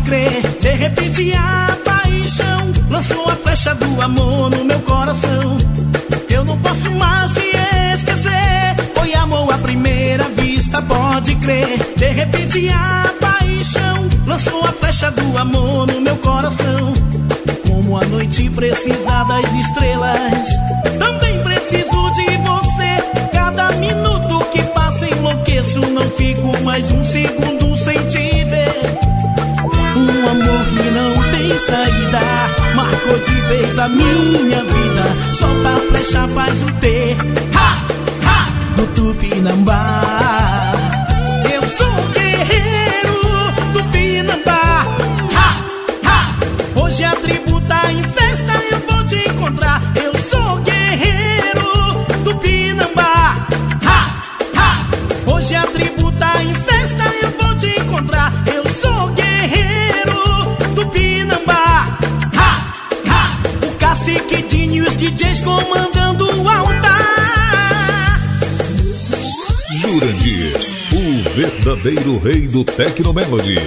crer. De repente a paixão lançou a flecha do amor no meu coração. Eu não posso mais te esquecer. Foi amor à primeira vista, pode crer. De repente a paixão lançou a flecha do amor no meu coração. Como a noite precisa das estrelas, também preciso de você. Cada minuto que passa enlouqueço, não fico mais um segundo sem te ver. Um amor que não tem saída marcou de vez a minha vida. Solta a flecha, faz o T, ha, ha, do Tupinambá. Eu sou o guerreiro do Tupinambá, ha, ha. Hoje a tribo tá em festa, eu vou te encontrar. Eu sou o guerreiro do Tupinambá, ha, ha. Hoje a tribo tá em festa, eu vou te encontrar. Eu sou o guerreiro do Tupinambá, ha, ha. O caciquidinho e os DJs comandando o altar. Jurandir, o verdadeiro rei do Tecnomelody.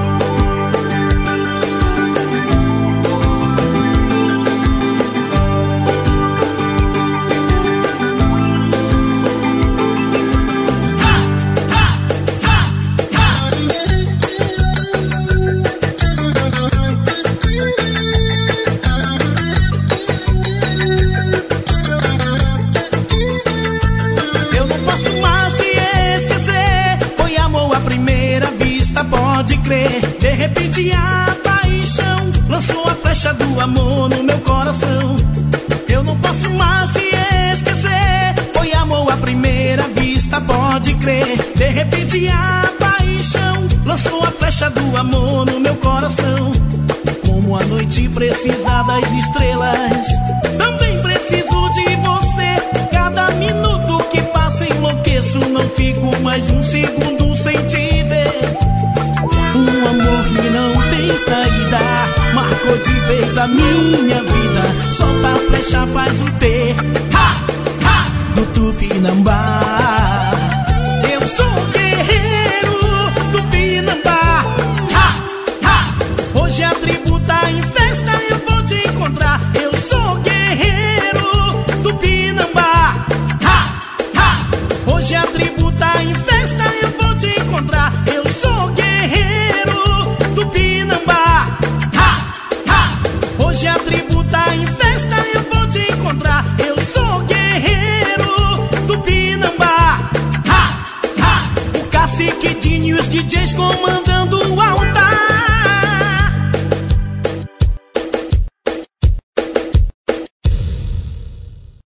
De repente a paixão lançou a flecha do amor no meu coração. Eu não posso mais te esquecer. Foi amor à primeira vista, pode crer. De repente a paixão lançou a flecha do amor no meu coração. Como a noite precisa das estrelas, também preciso de você. Cada minuto que passa enlouqueço, não fico mais um segundo sem te ver. Um amor que não tem saída marcou de vez a minha vida. Solta a flecha, faz o T, ha, ha, do Tupinambá. Eu sou o guerreiro do Tupinambá, ha, ha. Hoje a tribo tá em festa, eu vou te encontrar. Eu sou o guerreiro do Tupinambá, ha, ha. Hoje a tribo tá em festa, eu vou te encontrar. Eu sou o guerreiro do Tupinambá, ha, ha. Hoje a tribo tá em festa, eu vou te encontrar. Eu sou o guerreiro do Tupinambá, ha, ha. O caciquidinho e os DJs comandando o altar.